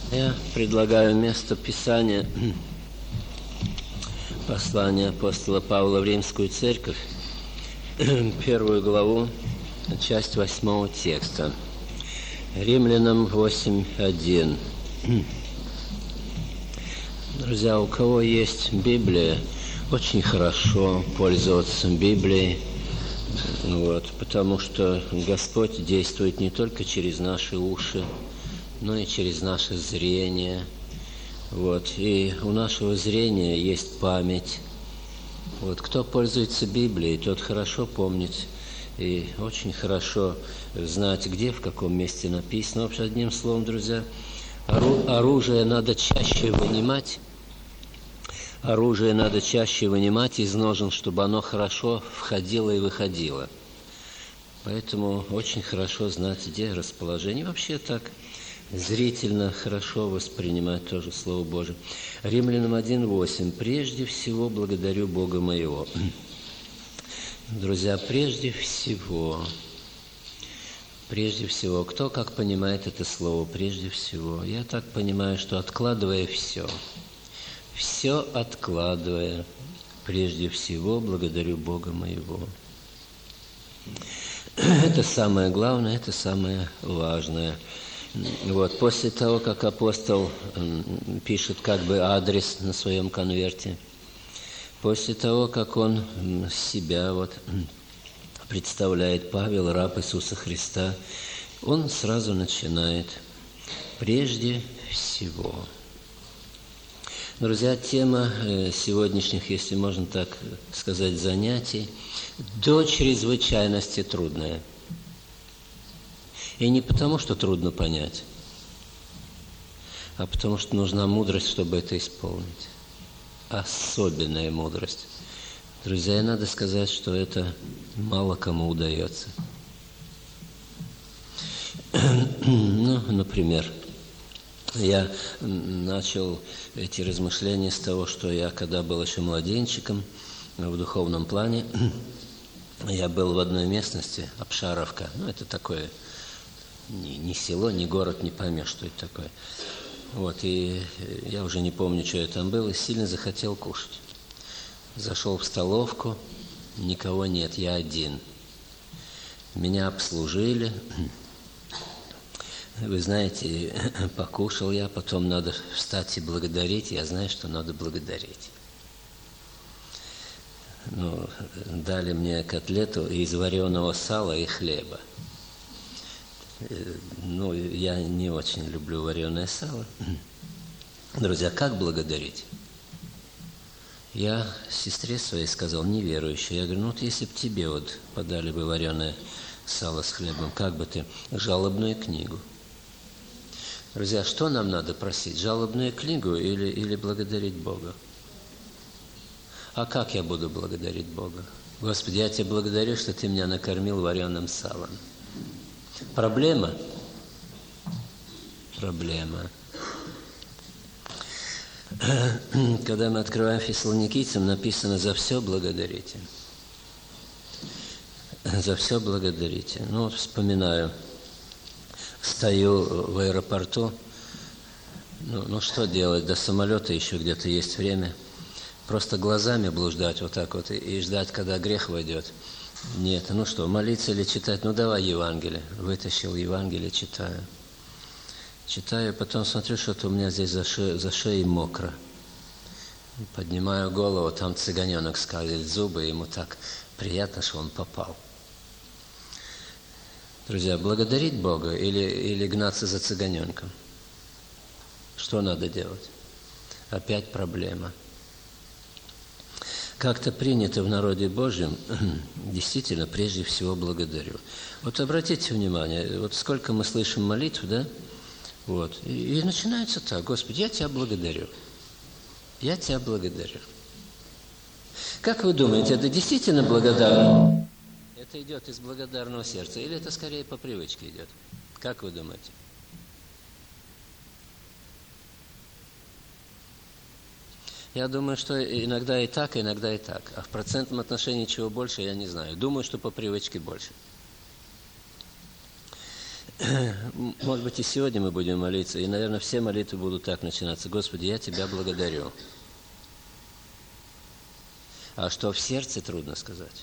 Я предлагаю место Писания послания апостола Павла в Римскую церковь, первую главу, часть 8 текста. Римлянам 8:1. Друзья, у кого есть Библия, очень хорошо пользоваться Библией, потому что Господь действует не только через наши уши, но и через наше зрение. И у нашего зрения есть память. Кто пользуется Библией, тот хорошо помнит и очень хорошо знать, где, в каком месте написано. Вообще, одним словом, друзья, оружие надо чаще вынимать. Оружие надо чаще вынимать из ножен, чтобы оно хорошо входило и выходило. Поэтому очень хорошо знать, где расположение. Вообще так зрительно хорошо воспринимать тоже Слово Божие. Римлянам 1:8. «Прежде всего благодарю Бога моего». Друзья, прежде всего, кто как понимает это слово «прежде всего»? Я так понимаю, что откладывая все откладывая, прежде всего благодарю Бога моего. Это самое главное, это самое важное. После того, как апостол пишет адрес на своем конверте, после того, как он себя представляет, Павел, раб Иисуса Христа, он сразу начинает «прежде всего». Друзья, тема сегодняшних, если можно так сказать, занятий до чрезвычайности трудная. И не потому, что трудно понять, а потому, что нужна мудрость, чтобы это исполнить. Особенная мудрость. Друзья, надо сказать, что это мало кому удается. Например, я начал эти размышления с того, что я, когда был еще младенчиком, в духовном плане, я был в одной местности, Обшаровка. Это такое, не село, не город, не поймешь, что это такое. И я уже не помню, что я там был, и сильно захотел кушать. Зашел в столовку, никого нет, я один. Меня обслужили. Вы знаете, покушал я, потом надо встать и благодарить. Я знаю, что надо благодарить. Дали мне котлету из вареного сала и хлеба. Я не очень люблю вареное сало. Друзья, как благодарить? Я сестре своей сказал, неверующей, я говорю, если бы тебе подали бы вареное сало с хлебом, как бы ты? Жалобную книгу. Друзья, что нам надо просить? Жалобную книгу или благодарить Бога? А как я буду благодарить Бога? Господи, я Тебя благодарю, что Ты меня накормил вареным салом. Проблема? Проблема. Когда мы открываем Фессалоникийцам, написано «За все благодарите». За все благодарите. Вспоминаю, стою в аэропорту, что делать, до самолета еще где-то есть время. Просто глазами блуждать и ждать, когда грех войдет. Нет, молиться или читать? Давай Евангелие. Вытащил Евангелие, читаю. Читаю, потом смотрю, что-то у меня здесь за шеей мокро. Поднимаю голову, там цыганенок скалит зубы, ему так приятно, что он попал. Друзья, благодарить Бога или гнаться за цыганенком? Что надо делать? Опять проблема. Как-то принято в народе Божьем, действительно, прежде всего благодарю. Обратите внимание, сколько мы слышим молитв, да? И начинается так: Господи, я Тебя благодарю. Я Тебя благодарю. Как вы думаете, это действительно благодарно? Это идет из благодарного сердца или это скорее по привычке идет? Как вы думаете? Я думаю, что иногда и так, иногда и так. А в процентном отношении чего больше, я не знаю. Думаю, что по привычке больше. Может быть, и сегодня мы будем молиться, и, наверное, все молитвы будут так начинаться. Господи, я Тебя благодарю. А что в сердце, трудно сказать.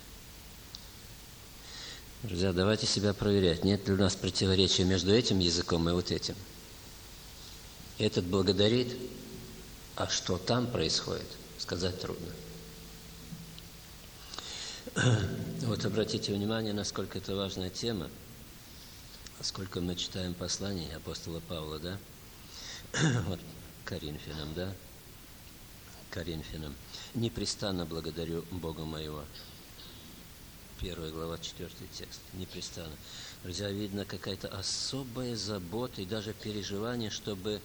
Друзья, давайте себя проверять, нет ли у нас противоречия между этим языком и вот этим. Этот благодарит, а что там происходит, сказать трудно. Вот обратите внимание, насколько это важная тема, сколько мы читаем послание апостола Павла, да? Вот Коринфянам, да? Коринфянам. «Непрестанно благодарю Бога моего». 1 глава, 4 текст. Непрестанно. Друзья, видно какая-то особая забота и даже переживание, чтобы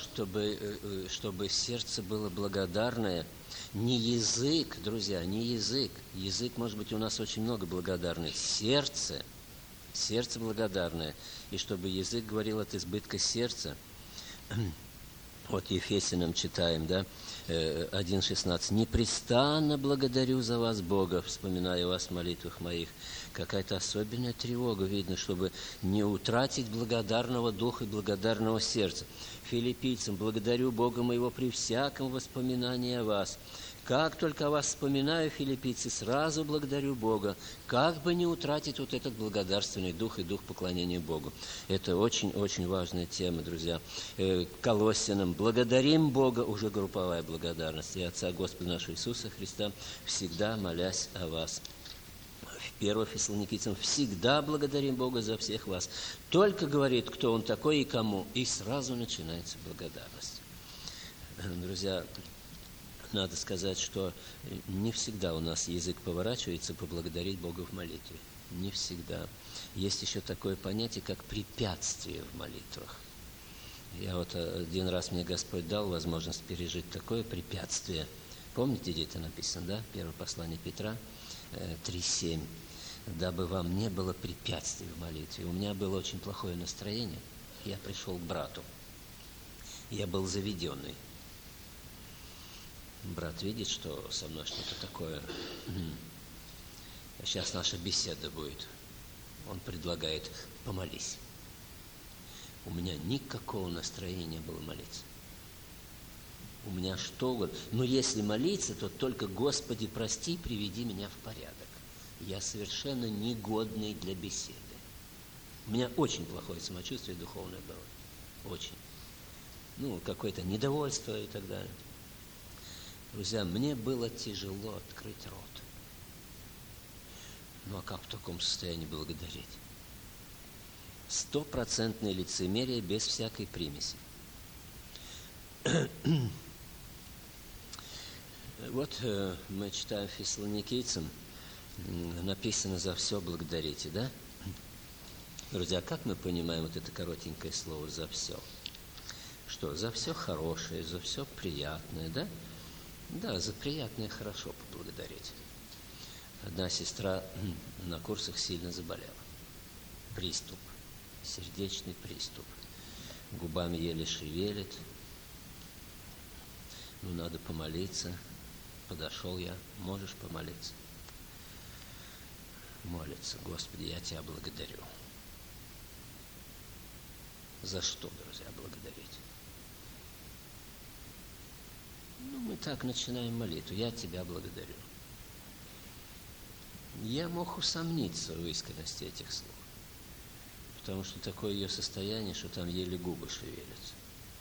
сердце было благодарное. Не язык, друзья, не язык. Язык, может быть, у нас очень много благодарных. Сердце благодарное. И чтобы язык говорил от избытка сердца. Вот Ефесянам читаем, да, 1:16. «Непрестанно благодарю за вас, Бога, вспоминая вас в молитвах моих». Какая-то особенная тревога видно, чтобы не утратить благодарного духа и благодарного сердца. Филиппийцам: «Благодарю Бога моего при всяком воспоминании о вас». Как только о вас вспоминаю, филиппийцы, сразу благодарю Бога, как бы не утратить вот этот благодарственный дух и дух поклонения Богу. Это очень-очень важная тема, друзья. Колоссянам: «Благодарим Бога», уже групповая благодарность, и Отца Господа нашего Иисуса Христа, всегда молясь о вас. 1 Фессалоникийцам: «Всегда благодарим Бога за всех вас». Только говорит, кто Он такой и кому, и сразу начинается благодарность. Друзья, надо сказать, что не всегда у нас язык поворачивается поблагодарить Бога в молитве. Не всегда. Есть еще такое понятие, как препятствие в молитвах. Я вот один раз мне Господь дал возможность пережить такое препятствие. Помните, где это написано, да? Первое послание Петра 3:7. «Дабы вам не было препятствий в молитве». У меня было очень плохое настроение. Я пришел к брату. Я был заведенный. Брат видит, что со мной что-то такое. Сейчас наша беседа будет. Он предлагает: помолись. У меня никакого настроения не было молиться. У меня что угодно. Но если молиться, то только: Господи, прости, приведи меня в порядок. Я совершенно негодный для беседы. У меня очень плохое самочувствие духовное было. Очень. Какое-то недовольство и так далее. Друзья, мне было тяжело открыть рот. А как в таком состоянии благодарить? 100% лицемерие без всякой примеси. Вот мы читаем Фессалоникийцам, написано: «За все благодарите», да? Друзья, как мы понимаем вот это коротенькое слово «за все»? Что? За все хорошее, за все приятное, да? Да, за приятное хорошо поблагодарить. Одна сестра на курсах сильно заболела. Приступ, сердечный приступ. Губами еле шевелит. Надо помолиться. Подошел я: можешь помолиться? Молится: Господи, я Тебя благодарю. За что, друзья, благодарить? Мы так начинаем молитву: я Тебя благодарю. Я мог усомниться в искренности этих слов, потому что такое ее состояние, что там еле губы шевелятся.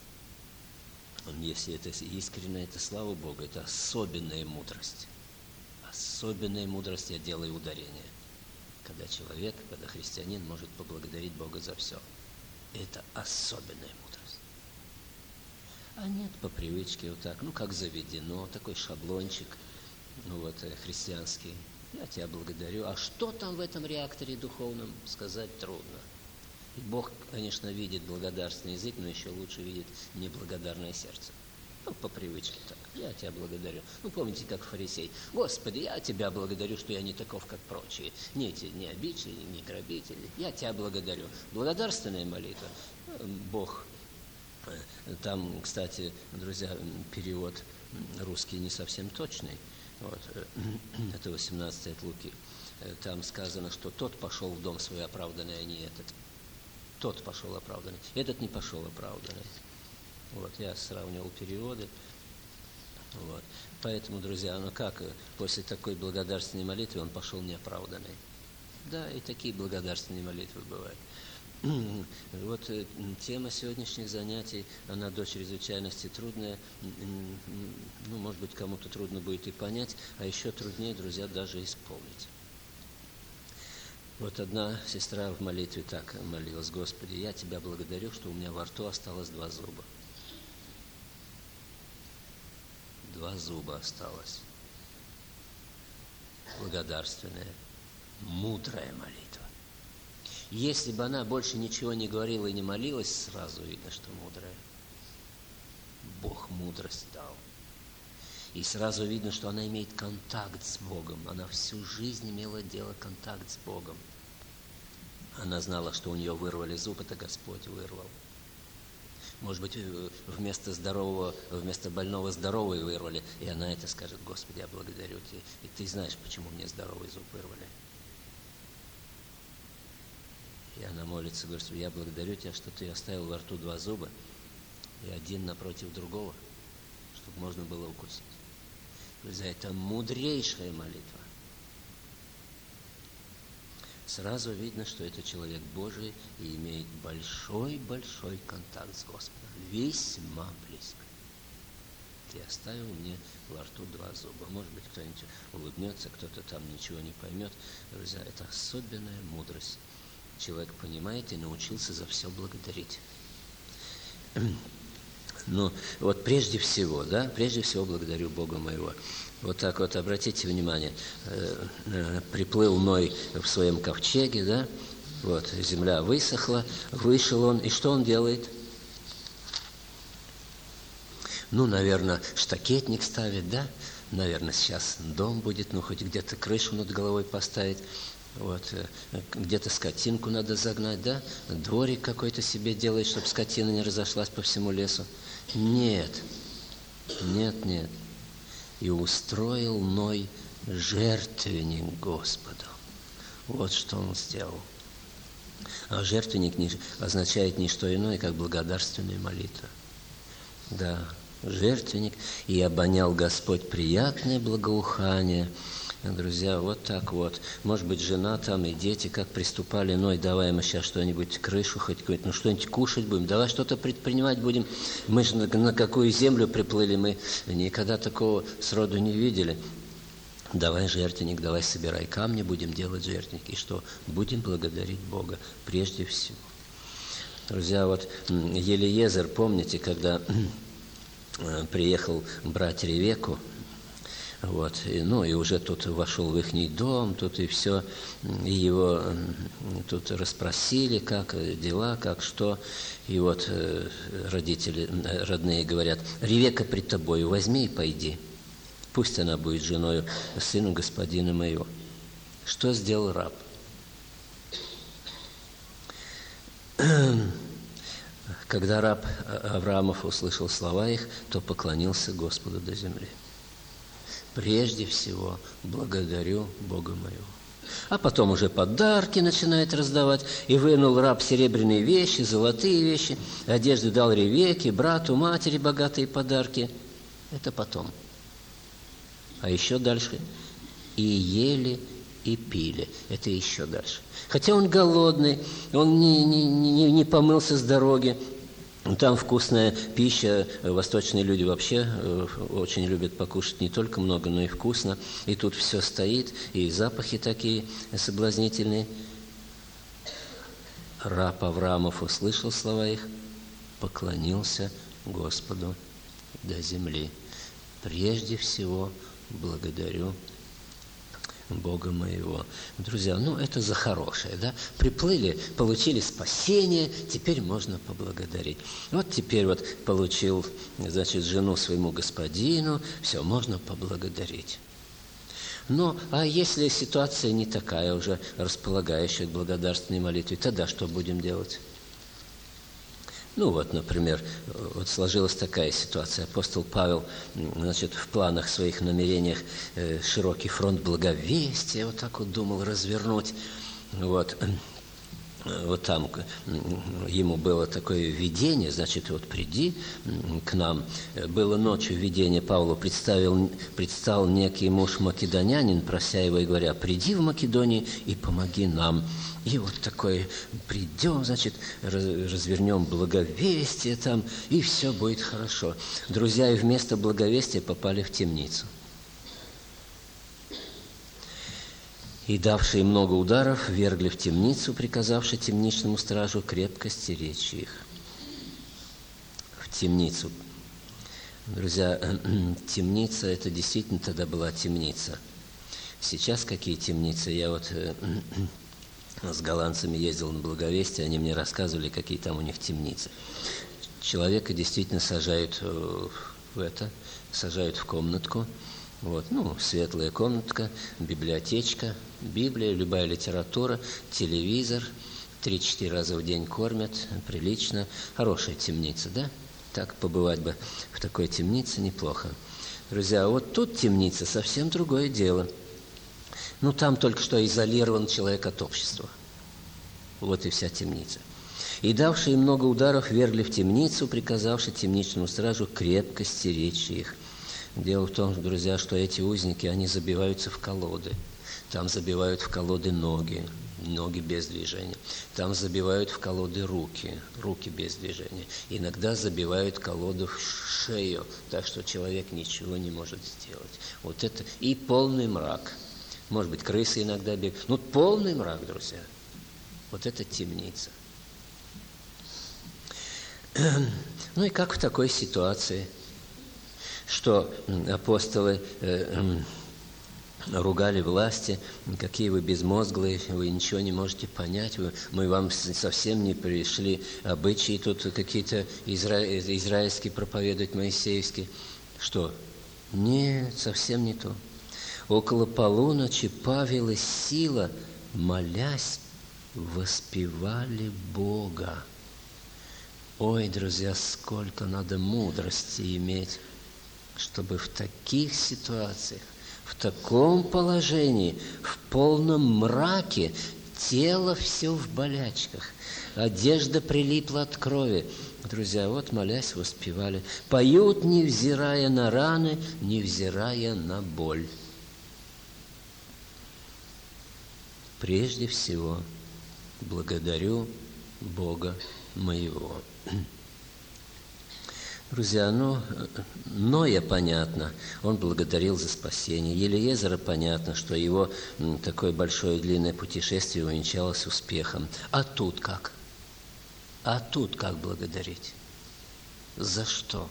Если это искренне, это, слава Богу, это особенная мудрость. Особенная мудрость, я делаю ударение. Когда человек, когда христианин может поблагодарить Бога за все. Это особенная мудрость. А нет, по привычке вот так, как заведено, такой шаблончик, христианский. Я Тебя благодарю. А что там в этом реакторе духовном, сказать трудно. И Бог, конечно, видит благодарственный язык, но еще лучше видит неблагодарное сердце. По привычке так. Я Тебя благодарю. Помните, как фарисей: Господи, я Тебя благодарю, что я не таков, как прочие. Не обидчики, не грабители. Я Тебя благодарю. Благодарственная молитва. Бог. Там, кстати, друзья, перевод русский не совсем точный. Это 18 от Луки. Там сказано, что тот пошел в дом свой оправданный, а не этот. Тот пошел оправданный, этот не пошел оправданный. Вот, я сравнивал переводы. Вот. Поэтому, друзья, как после такой благодарственной молитвы он пошел неоправданный? Да, и такие благодарственные молитвы бывают. Вот тема сегодняшних занятий, она до чрезвычайности трудная. Может быть, кому-то трудно будет и понять, а еще труднее, друзья, даже исполнить. Вот одна сестра в молитве так молилась: Господи, я Тебя благодарю, что у меня во рту осталось 2 зуба. 2 зуба осталось. Благодарственная, мудрая молитва. Если бы она больше ничего не говорила и не молилась, сразу видно, что мудрая. Бог мудрость дал. И сразу видно, что она имеет контакт с Богом. Она всю жизнь имела контакт с Богом. Она знала, что у нее вырвали зуб, это Господь вырвал. Может быть, вместо больного здоровый вырвали, и она это скажет: Господи, я благодарю Тебя. И Ты знаешь, почему мне здоровый зуб вырвали. И она молится, говорит: я благодарю Тебя, что Ты оставил во рту 2 зуба, и один напротив другого, чтобы можно было укусить. Друзья, это мудрейшая молитва. Сразу видно, что это человек Божий и имеет большой-большой контакт с Господом. Весьма близко. Ты оставил мне во рту 2 зуба. Может быть, кто-нибудь улыбнется, кто-то там ничего не поймет. Друзья, это особенная мудрость. Человек понимает и научился за все благодарить. Вот прежде всего благодарю Бога моего. Вот так вот, обратите внимание, приплыл Ной в своем ковчеге, да, вот, земля высохла, вышел он, и что он делает? Наверное, штакетник ставит, да, наверное, сейчас дом будет, хоть где-то крышу над головой поставить, вот, где-то скотинку надо загнать, да, дворик какой-то себе делает, чтобы скотина не разошлась по всему лесу. Нет. И устроил Ной жертвенник Господу. Вот что он сделал. А жертвенник означает не что иное, как благодарственная молитва. Да, жертвенник. И обонял Господь приятное благоухание. Друзья, вот так вот. Может быть, жена там и дети как приступали: Ной, давай мы сейчас что-нибудь, крышу хоть какую-то, что-нибудь кушать будем, давай что-то предпринимать будем. Мы же на какую землю приплыли, мы никогда такого сроду не видели. Давай жертвенник, давай собирай камни, будем делать жертвенник. И что? Будем благодарить Бога прежде всего. Друзья, вот Елиезер, помните, когда приехал брать Ревекку, вот, и уже тут вошел в ихний дом, тут и все, и его тут расспросили, как дела, как что, и вот родные говорят: Ревекка пред тобою, возьми и пойди, пусть она будет женою сыну господина моего. Что сделал раб? Когда раб Авраамов услышал слова их, то поклонился Господу до земли. Прежде всего благодарю Бога моего. А потом уже подарки начинает раздавать. И вынул раб серебряные вещи, золотые вещи, одежды дал Ревекке, брату, матери богатые подарки. Это потом. А еще дальше. И ели, и пили. Это еще дальше. Хотя он голодный, он не помылся с дороги. Там вкусная пища, восточные люди вообще очень любят покушать не только много, но и вкусно. И тут все стоит, и запахи такие соблазнительные. Раб Авраамов услышал слова их, поклонился Господу до земли. Прежде всего благодарю Бога моего. Друзья, это за хорошее, да? Приплыли, получили спасение, теперь можно поблагодарить. Вот теперь получил, жену своему господину, все, можно поблагодарить. А если ситуация не такая уже, располагающая к благодарственной молитве, тогда что будем делать? Например, сложилась такая ситуация. Апостол Павел, в планах своих, намерениях широкий фронт благовестия, так думал развернуть. вот там ему было такое видение, значит, вот приди к нам. Было ночью видение, Павлу предстал некий муж македонянин, прося его и говоря: приди в Македонию и помоги нам. И вот такое: придем, значит, развернем благовестие там, и все будет хорошо. Друзья, и вместо благовестия попали в темницу. И, давшие много ударов, вергли в темницу, приказавши темничному стражу крепко стеречь их. В темницу. Друзья, темница – это действительно тогда была темница. Сейчас какие темницы? Я вот с голландцами ездил на благовестие, они мне рассказывали, какие там у них темницы. Человека действительно сажают сажают в комнатку. Вот, светлая комнатка, библиотечка, Библия, любая литература, телевизор, 3-4 раза в день кормят, прилично. Хорошая темница, да? Так побывать бы в такой темнице неплохо. Друзья, вот тут темница совсем другое дело. Там только что изолирован человек от общества. Вот и вся темница. И давшие много ударов вергли в темницу, приказавши темничному стражу крепко стеречь их. Дело в том, друзья, что эти узники, они забиваются в колоды. Там забивают в колоды ноги без движения. Там забивают в колоды руки без движения. Иногда забивают колоду в шею, так что человек ничего не может сделать. Вот это и полный мрак. Может быть, крысы иногда бегают. Полный мрак, друзья. Вот это темница. И как в такой ситуации, что апостолы ругали власти: какие вы безмозглые, вы ничего не можете понять, мы вам совсем не пришли обычаи тут какие-то израильские проповедовать, моисеевские. Что? Нет, совсем не то. Около полуночи Павел и Сила, молясь, воспевали Бога. Ой, друзья, сколько надо мудрости иметь, чтобы в таких ситуациях, в таком положении, в полном мраке, тело все в болячках, одежда прилипла от крови. Друзья, вот молясь, воспевали. Поют, невзирая на раны, невзирая на боль. Прежде всего, благодарю Бога моего. Друзья, Ноя понятно, он благодарил за спасение. Елиезера понятно, что его такое большое длинное путешествие увенчалось успехом. А тут как? А тут как благодарить? За что?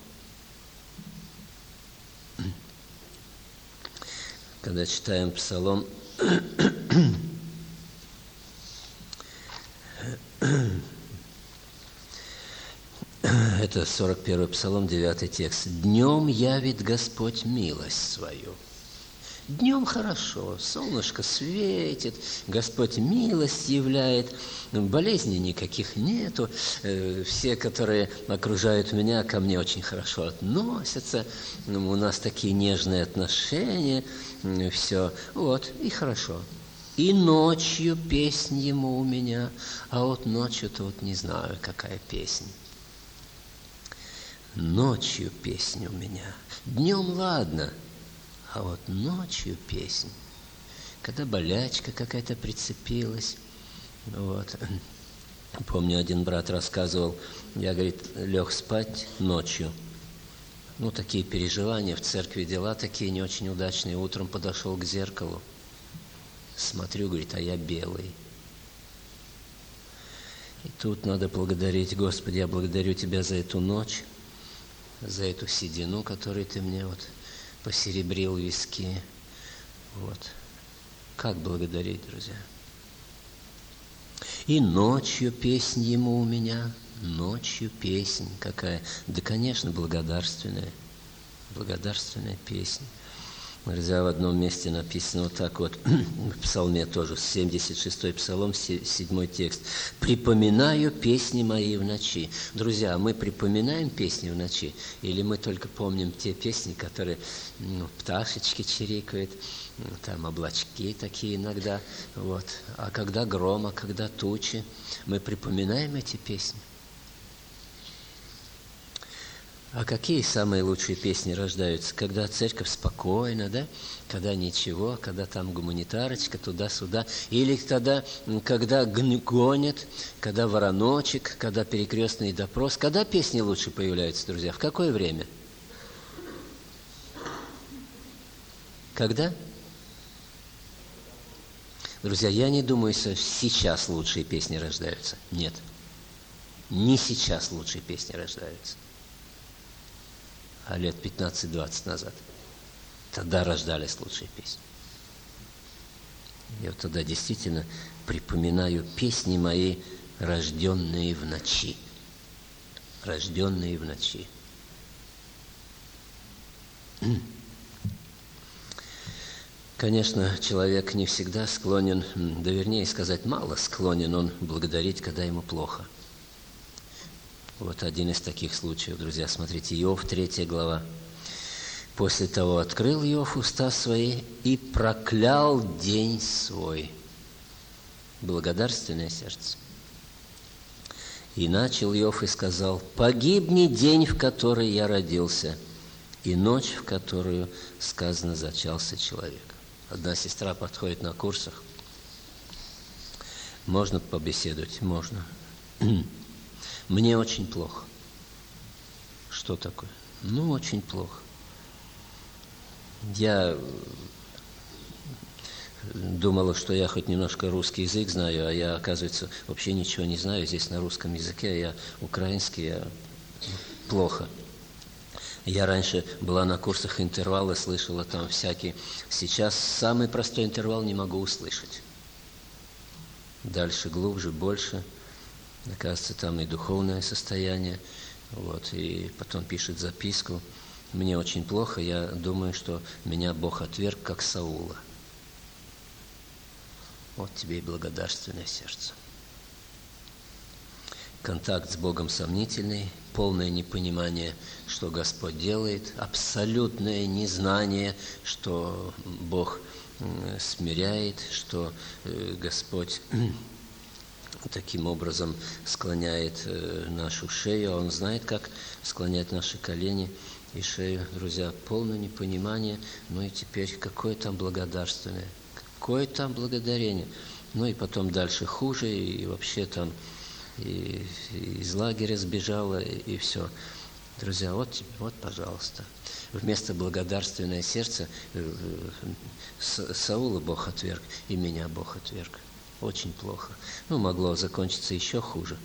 Когда читаем Псалом, это 41-й Псалом, 9-й текст. «Днем явит Господь милость свою». Днем хорошо, солнышко светит, Господь милость являет, болезней никаких нету. Все, которые окружают меня, ко мне очень хорошо относятся. У нас такие нежные отношения, все. Вот, и хорошо. И ночью песнь ему у меня, а вот ночью-то вот не знаю, какая песня. Ночью песня у меня. Днем ладно, а вот ночью песня. Когда болячка какая-то прицепилась. Вот. Помню, один брат рассказывал, я, говорит, лег спать ночью. Такие переживания, в церкви дела такие не очень удачные. Утром подошел к зеркалу. Смотрю, говорит, а я белый. И тут надо благодарить: Господи, я благодарю Тебя за эту ночь, за эту седину, которую Ты мне посеребрил виски. Вот. Как благодарить, друзья? И ночью песнь ему у меня, ночью песнь какая? Да, конечно, благодарственная песня. Друзья, в одном месте написано вот так вот, в псалме тоже, 76-й псалом, 7-й текст. «Припоминаю песни мои в ночи». Друзья, мы припоминаем песни в ночи? Или мы только помним те песни, которые пташечки чирикают, там облачки такие иногда, вот. А когда гром, а когда тучи, мы припоминаем эти песни? А какие самые лучшие песни рождаются? Когда церковь спокойна, да? Когда ничего, когда там гуманитарочка туда-сюда. Или тогда, когда гонят, когда вороночек, когда перекрестный допрос. Когда песни лучше появляются, друзья? В какое время? Когда? Друзья, я не думаю, что сейчас лучшие песни рождаются. Нет. Не сейчас лучшие песни рождаются. А лет 15-20 назад. Тогда рождались лучшие песни. Я вот тогда действительно припоминаю песни мои, рожденные в ночи. Рожденные в ночи. Конечно, человек не всегда склонен, да вернее сказать, мало склонен он благодарить, когда ему плохо. Вот один из таких случаев, друзья. Смотрите, Иов, 3 глава. «После того открыл Иов уста свои и проклял день свой». Благодарственное сердце. «И начал Иов и сказал: погибни день, в который я родился, и ночь, в которую, сказано, зачался человек». Одна сестра подходит на курсах. Можно побеседовать? Можно. Мне очень плохо. Что такое? Ну, очень плохо. Я думала, что я хоть немножко русский язык знаю, а я, оказывается, вообще ничего не знаю здесь на русском языке. Я украинский, я плохо. Я раньше была на курсах интервалы, слышала там всякие. Сейчас самый простой интервал не могу услышать. Дальше, глубже, больше. Оказывается, там и духовное состояние. Вот, и потом пишет записку. Мне очень плохо, я думаю, что меня Бог отверг, как Саула. Вот тебе и благодарственное сердце. Контакт с Богом сомнительный, полное непонимание, что Господь делает, абсолютное незнание, что Бог смиряет, что Господь таким образом склоняет нашу шею, а Он знает, как склонять наши колени и шею. Друзья, полное непонимание, ну и теперь какое там благодарственное, какое там благодарение. Ну и потом дальше хуже, и вообще там и из лагеря сбежала, и все. Друзья, вот, пожалуйста. Вместо благодарственное сердце Саула Бог отверг, и меня Бог отверг. Очень плохо. Ну, могло закончиться еще хуже.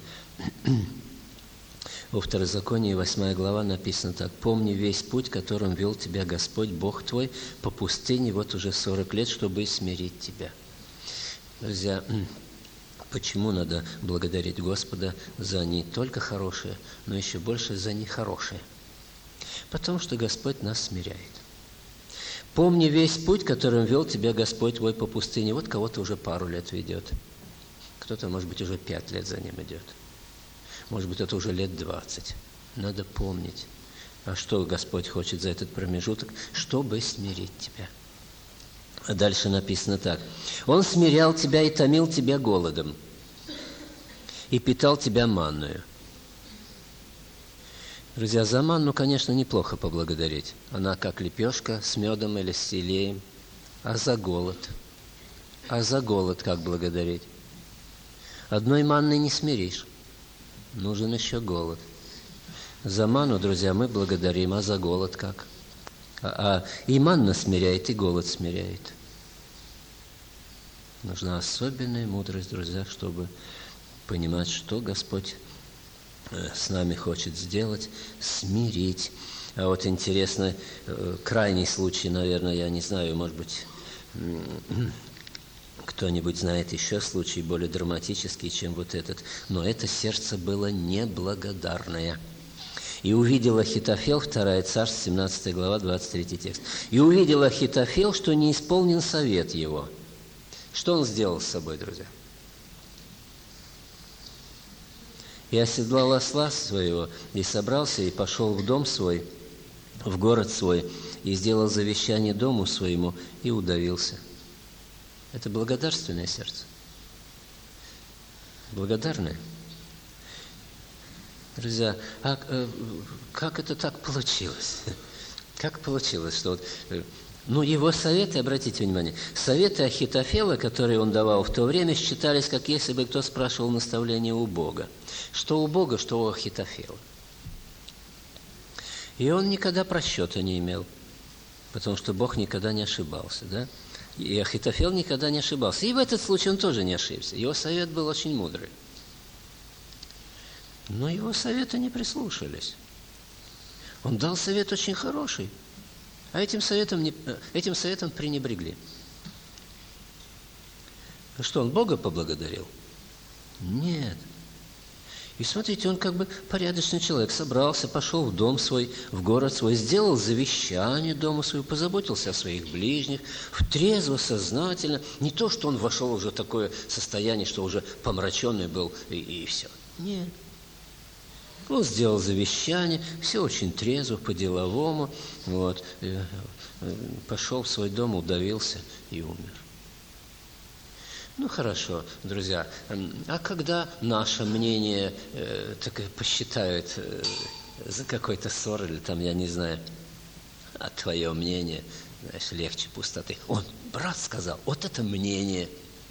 Во Второзаконии, 8 глава, написано так: «Помни весь путь, которым вел тебя Господь, Бог твой, по пустыне вот уже 40 лет, чтобы смирить тебя». Друзья, почему надо благодарить Господа за не только хорошее, но еще больше за нехорошее? Потому что Господь нас смиряет. Помни весь путь, которым вел тебя Господь твой по пустыне. Вот кого-то уже пару лет ведет. Кто-то, может быть, уже 5 лет за ним идет. Может быть, это уже лет 20. Надо помнить. А что Господь хочет за этот промежуток? Чтобы смирить тебя. А дальше написано так: «Он смирял тебя и томил тебя голодом, и питал тебя манною». Друзья, за манну, конечно, неплохо поблагодарить. Она как лепешка с медом или с елеем. А за голод? А за голод как благодарить? Одной манной не смиришь. Нужен еще голод. За манну, друзья, мы благодарим, а за голод как? И манна смиряет, и голод смиряет. Нужна особенная мудрость, друзья, чтобы понимать, что Господь с нами хочет сделать, смирить. А вот интересно, крайний случай, наверное, я не знаю, может быть, кто-нибудь знает еще случай более драматический, чем вот этот. Но это сердце было неблагодарное. И увидел Ахитофел, 2 Царств, 17 глава, 23 текст. И увидел Ахитофел, что не исполнен совет его. Что он сделал с собой, друзья? И оседлал осла своего, и собрался, и пошел в дом свой, в город свой, и сделал завещание дому своему, и удавился. Это благодарственное сердце. Благодарное. Друзья, как это так получилось? Как получилось, что его советы, обратите внимание, советы Ахитофела, которые он давал в то время, считались, как если бы кто спрашивал наставление у Бога. Что у Бога, что у Ахитофела. И он никогда просчета не имел, потому что Бог никогда не ошибался, да? И Ахитофел никогда не ошибался. И в этот случай он тоже не ошибся. Его совет был очень мудрый. Но его советы не прислушались. Он дал совет очень хороший, а этим советом пренебрегли. Что, он Бога поблагодарил? Нет. И смотрите, он как бы порядочный человек. Собрался, пошел в дом свой, в город свой, сделал завещание дому своему, позаботился о своих ближних, трезво, сознательно. Не то, что он вошел уже в такое состояние, что уже помраченный был, и все. Нет. Он сделал завещание, все очень трезво, по-деловому. Пошел в свой дом, удавился и умер. Ну, хорошо, друзья. А когда наше мнение посчитают за какой-то ссор, или там, я не знаю, а твое мнение, знаешь, легче пустоты. Он, брат, сказал, вот это мнение.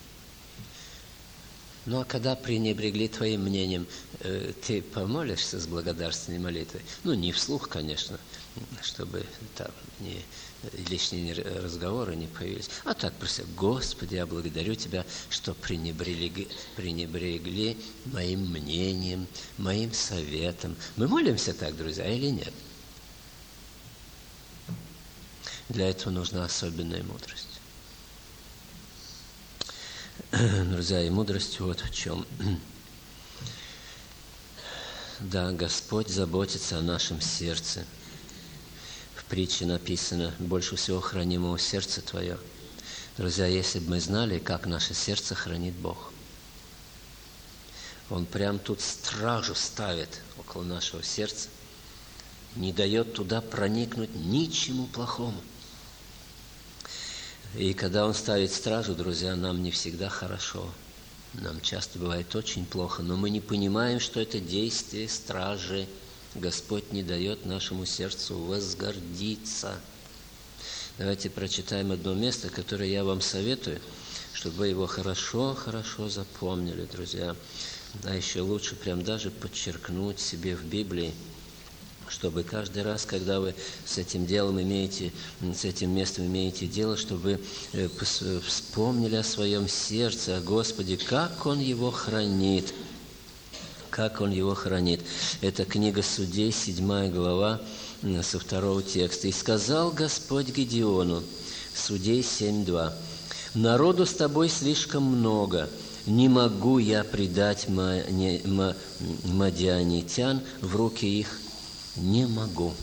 Ну, а когда пренебрегли твоим мнением, ты помолишься с благодарственной молитвой? Ну, не вслух, конечно, чтобы там лишние разговоры не появились. А так просто: Господи, я благодарю Тебя, что пренебрегли моим мнением, моим советом. Мы молимся так, друзья, или нет? Для этого нужна особенная мудрость. Друзья, и мудрость вот в чем. Да, Господь заботится о нашем сердце. В притче написано: больше всего хранимого сердца твое. Друзья, если бы мы знали, как наше сердце хранит Бог. Он прям тут стражу ставит около нашего сердца, не дает туда проникнуть ничему плохому. И когда Он ставит стражу, друзья, нам не всегда хорошо. Нам часто бывает очень плохо, но мы не понимаем, что это действие стражи. Господь не дает нашему сердцу возгордиться. Давайте прочитаем одно место, которое я вам советую, чтобы вы его хорошо-хорошо запомнили, друзья. А еще лучше прям даже подчеркнуть себе в Библии, чтобы каждый раз, когда вы с этим местом имеете дело, чтобы вы вспомнили о своем сердце, о Господе, как Он его хранит. Как Он его хранит. Это книга Судей, 7 глава, со 2 текста. «И сказал Господь Гедеону», Судей 7:2, «Народу с тобой слишком много, не могу я предать мадианитян в руки их, не могу».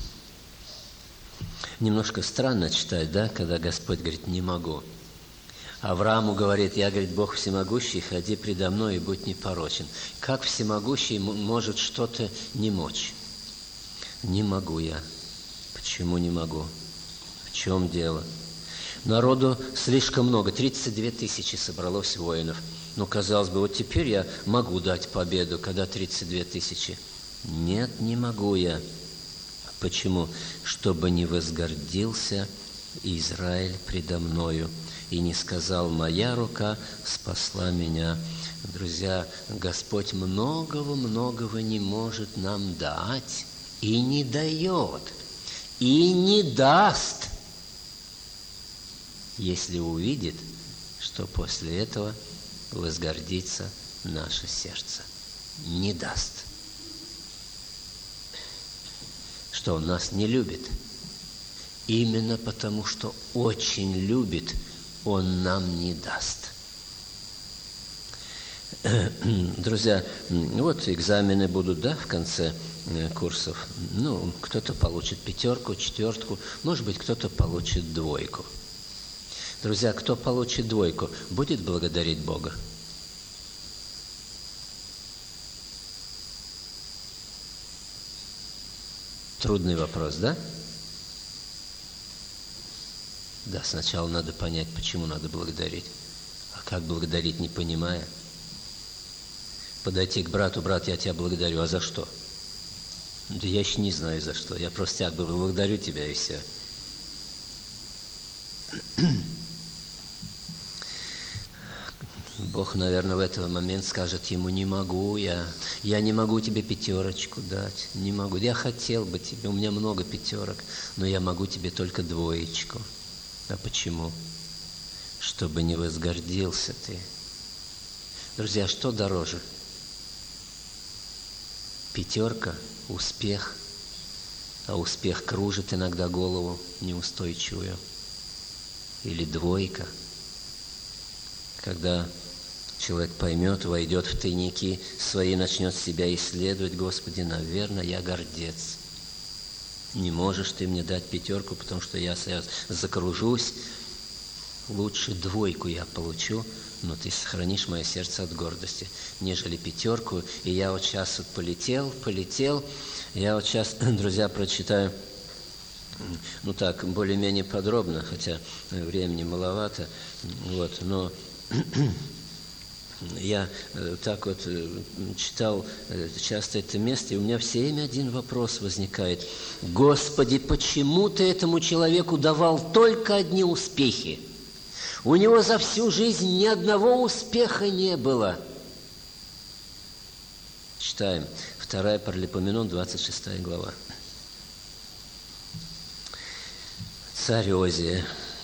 Немножко странно читать, да, когда Господь говорит «не могу». Аврааму говорит: я, говорит, Бог всемогущий, ходи предо мной и будь непорочен. Как всемогущий может что-то не мочь? Не могу я. Почему не могу? В чем дело? Народу слишком много, 32 тысячи собралось воинов. Ну, казалось бы, вот теперь я могу дать победу, когда 32 тысячи. Нет, не могу я. Почему? Чтобы не возгордился Израиль предо мною и не сказал: моя рука спасла меня. Друзья, Господь многого не может нам дать и не дает, и не даст, если увидит, что после этого возгордится наше сердце. Не даст. Что Он нас не любит. Именно потому, что очень любит, Он нам не даст. Друзья, вот экзамены будут, да, в конце курсов. Ну, кто-то получит 5, 4, может быть, кто-то получит 2. Друзья, кто получит 2, будет благодарить Бога? Трудный вопрос, да? Да, сначала надо понять, почему надо благодарить. А как благодарить, не понимая? Подойти к брату: брат, я тебя благодарю, а за что? Да я еще не знаю за что, я просто тебя благодарю тебя и все. Бог, наверное, в этот момент скажет ему: не могу я не могу тебе 5 дать, не могу. Я хотел бы тебе, у меня много 5, но я могу тебе только 2. А почему? Чтобы не возгордился ты. Друзья, что дороже? 5 – успех, а успех кружит иногда голову неустойчивую. Или 2, когда человек поймет, войдет в тайники свои, начнет себя исследовать: Господи, наверное, я гордец. Не можешь ты мне дать 5, потому что я закружусь. Лучше 2 я получу, но ты сохранишь мое сердце от гордости, нежели 5. И я вот сейчас вот полетел. Я вот сейчас, друзья, прочитаю, ну так, более-менее подробно, хотя времени маловато, вот, но я так вот читал часто это место, и у меня все время один вопрос возникает: Господи, почему Ты этому человеку давал только одни успехи? У него за всю жизнь ни одного успеха не было. Читаем. 2 Паралипоменон, 26 глава. Царь Озия.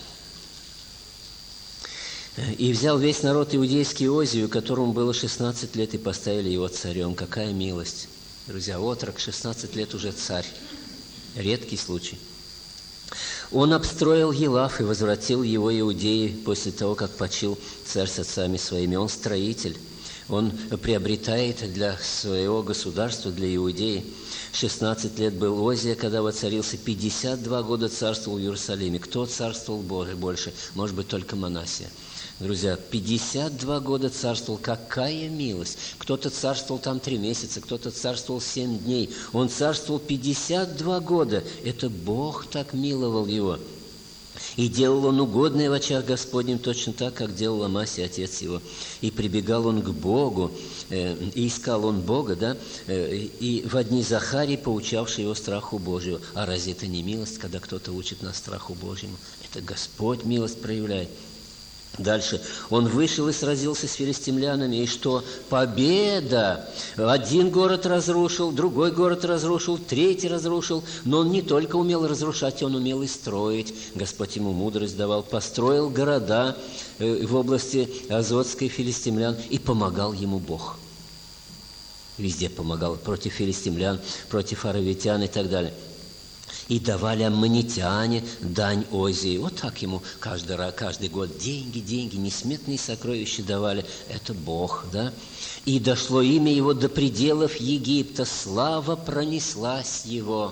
«И взял весь народ иудейский Озию, которому было 16 лет, и поставили его царем». Какая милость! Друзья, отрок, 16 лет уже царь. Редкий случай. «Он обстроил Елав и возвратил его Иудеи после того, как почил царь с отцами своими». Он строитель. Он приобретает для своего государства, для Иудеи. 16 лет был Озия, когда воцарился, 52 года царствовал в Иерусалиме. Кто царствовал больше? Может быть, только Манассия. Друзья, 52 года царствовал. Какая милость! Кто-то царствовал там 3 месяца, кто-то царствовал 7 дней. Он царствовал 52 года. Это Бог так миловал его. И делал он угодное в очах Господним, точно так, как делал Амасия, отец его. И прибегал он к Богу, и искал он Бога, да, и во дни Захарии, поучавший его страху Божию. А разве это не милость, когда кто-то учит нас страху Божьему? Это Господь милость проявляет. Дальше. Он вышел и сразился с филистимлянами. И что? Победа! Один город разрушил, другой город разрушил, третий разрушил. Но он не только умел разрушать, он умел и строить. Господь ему мудрость давал. Построил города в области Азотской филистимлян. И помогал ему Бог. Везде помогал. Против филистимлян, против аравитян и так далее. И давали аммонитяне дань Озии. Вот так ему каждый год деньги, несметные сокровища давали. Это Бог, да? И дошло имя его до пределов Египта. Слава пронеслась его.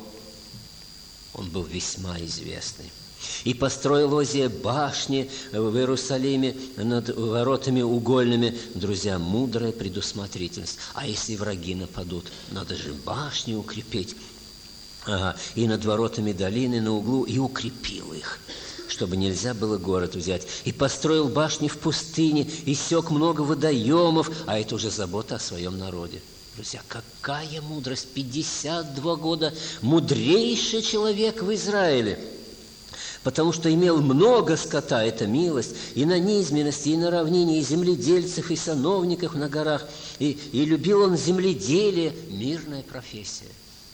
Он был весьма известный. И построил Озия башни в Иерусалиме над воротами угольными. Друзья, мудрая предусмотрительность. А если враги нападут, надо же башни укрепить. И над воротами долины на углу, и укрепил их, чтобы нельзя было город взять. И построил башни в пустыне, и сёк много водоемов, а это уже забота о своем народе. Друзья, какая мудрость! 52 года мудрейший человек в Израиле. Потому что имел много скота, это милость, и на низменности, и на равнине, и земледельцев, и сановников на горах. И любил он земледелие, мирная профессия.